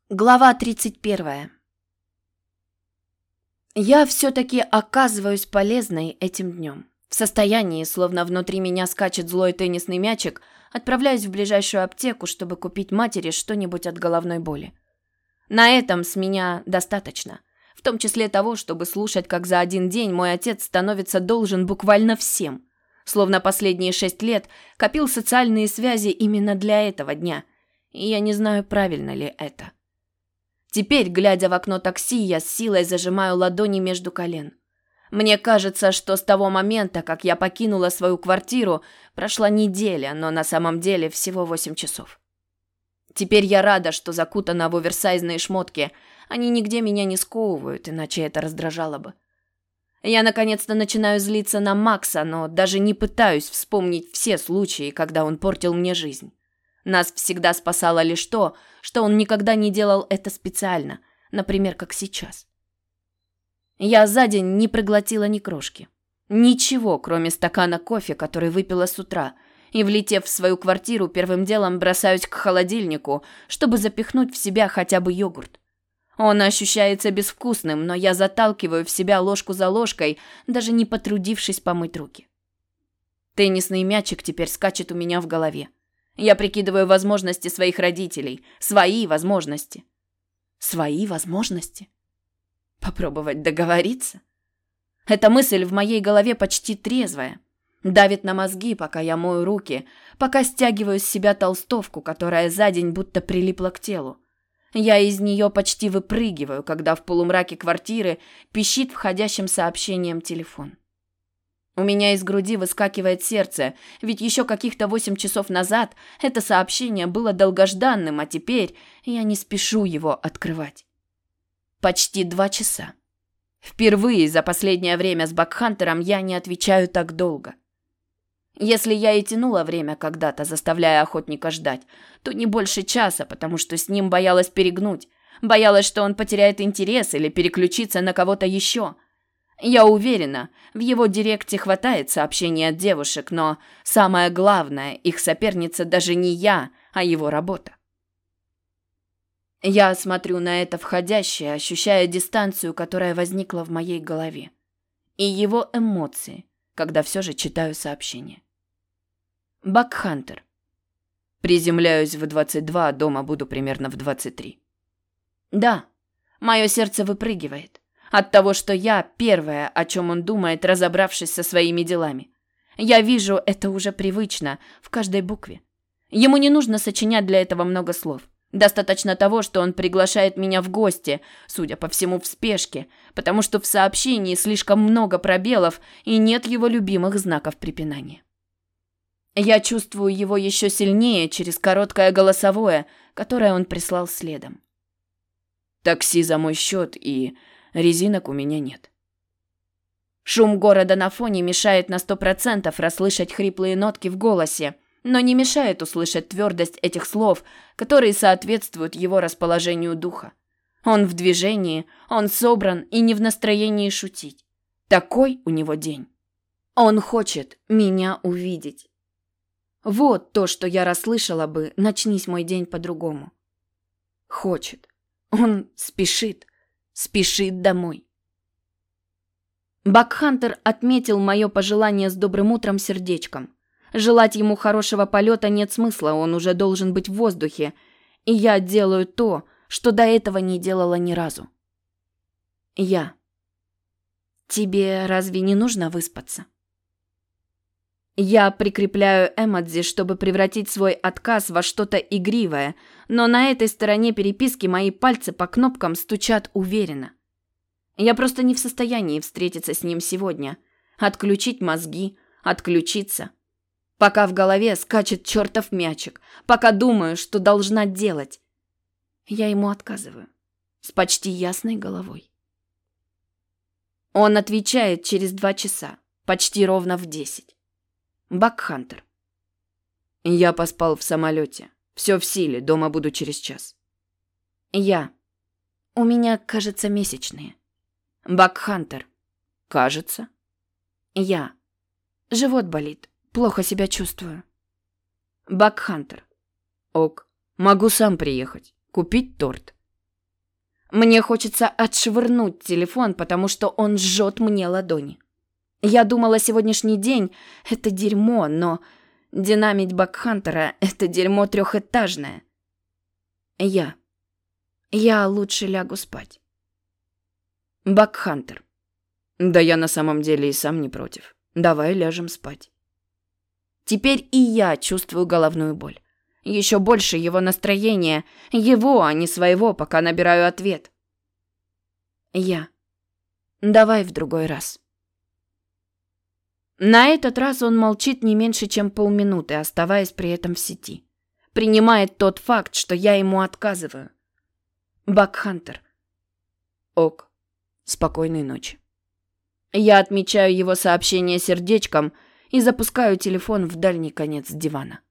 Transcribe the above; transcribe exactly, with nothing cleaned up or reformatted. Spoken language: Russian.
Глава тридцать первая. Я все-таки оказываюсь полезной этим днем. В состоянии, словно внутри меня скачет злой теннисный мячик, отправляюсь в ближайшую аптеку, чтобы купить матери что-нибудь от головной боли. На этом с меня достаточно. В том числе того, чтобы слушать, как за один день мой отец становится должен буквально всем. Словно последние шесть лет копил социальные связи именно для этого дня. И я не знаю, правильно ли это. Теперь, глядя в окно такси, я с силой зажимаю ладони между колен. Мне кажется, что с того момента, как я покинула свою квартиру, прошла неделя, но на самом деле всего восемь часов. Теперь я рада, что закутана в оверсайзные шмотки. Они нигде меня не сковывают, иначе это раздражало бы. Я наконец-то начинаю злиться на Макса, но даже не пытаюсь вспомнить все случаи, когда он портил мне жизнь. Нас всегда спасало лишь то, что он никогда не делал это специально, например, как сейчас. Я за день не проглотила ни крошки. Ничего, кроме стакана кофе, который выпила с утра, и, влетев в свою квартиру, первым делом бросаюсь к холодильнику, чтобы запихнуть в себя хотя бы йогурт. Он ощущается безвкусным, но я заталкиваю в себя ложку за ложкой, даже не потрудившись помыть руки. Теннисный мячик теперь скачет у меня в голове. Я прикидываю возможности своих родителей. Свои возможности. Свои возможности? Попробовать договориться? Эта мысль в моей голове почти трезвая. Давит на мозги, пока я мою руки, пока стягиваю с себя толстовку, которая за день будто прилипла к телу. Я из нее почти выпрыгиваю, когда в полумраке квартиры пищит входящим сообщением телефон. У меня из груди выскакивает сердце, ведь еще каких-то восемь часов назад это сообщение было долгожданным, а теперь я не спешу его открывать. Почти два часа. Впервые за последнее время с Бакхантером я не отвечаю так долго. Если я и тянула время когда-то, заставляя охотника ждать, то не больше часа, потому что с ним боялась перегнуть, боялась, что он потеряет интерес или переключится на кого-то еще. Я уверена, в его директе хватает сообщений от девушек, но самое главное, их соперница даже не я, а его работа. Я смотрю на это входящее, ощущая дистанцию, которая возникла в моей голове, и его эмоции, когда все же читаю сообщение. Бакхантер. Приземляюсь в двадцать два, а дома буду примерно в двадцать три. Да, мое сердце выпрыгивает. От того, что я первая, о чем он думает, разобравшись со своими делами. Я вижу это уже привычно, в каждой букве. Ему не нужно сочинять для этого много слов. Достаточно того, что он приглашает меня в гости, судя по всему, в спешке, потому что в сообщении слишком много пробелов и нет его любимых знаков препинания. Я чувствую его еще сильнее через короткое голосовое, которое он прислал следом. Такси за мой счет и... резинок у меня нет. Шум города на фоне мешает на сто процентов расслышать хриплые нотки в голосе, но не мешает услышать твердость этих слов, которые соответствуют его расположению духа. Он в движении, он собран и не в настроении шутить. Такой у него день. Он хочет меня увидеть. Вот то, что я расслышала бы, начнись мой день по-другому. Хочет. Он спешит. Спешит домой. Бакхантер отметил мое пожелание с добрым утром сердечком. Желать ему хорошего полета нет смысла, он уже должен быть в воздухе. И я делаю то, что до этого не делала ни разу. Я. Тебе разве не нужно выспаться? Я прикрепляю эмодзи, чтобы превратить свой отказ во что-то игривое, но на этой стороне переписки мои пальцы по кнопкам стучат уверенно. Я просто не в состоянии встретиться с ним сегодня, отключить мозги, отключиться. Пока в голове скачет чертов мячик, пока думаю, что должна делать. Я ему отказываю, с почти ясной головой. Он отвечает через два часа, почти ровно в десять. Бакхантер. Я поспал в самолете. Все в силе, дома буду через час. Я. У меня, кажется, месячные. Бакхантер. Кажется. Я. Живот болит. Плохо себя чувствую. Бакхантер. Ок. Могу сам приехать. Купить торт. Мне хочется отшвырнуть телефон, потому что он жжет мне ладони. Я думала, сегодняшний день – это дерьмо, но динамить Бакхантера – это дерьмо трехэтажное. Я. Я лучше лягу спать. Бакхантер. Да я на самом деле и сам не против. Давай ляжем спать. Теперь и я чувствую головную боль. Еще больше его настроения, его, а не своего, пока набираю ответ. Я. Давай в другой раз. На этот раз он молчит не меньше, чем полминуты, оставаясь при этом в сети. Принимает тот факт, что я ему отказываю. Бакхантер. Ок. Спокойной ночи. Я отмечаю его сообщение сердечком и запускаю телефон в дальний конец дивана.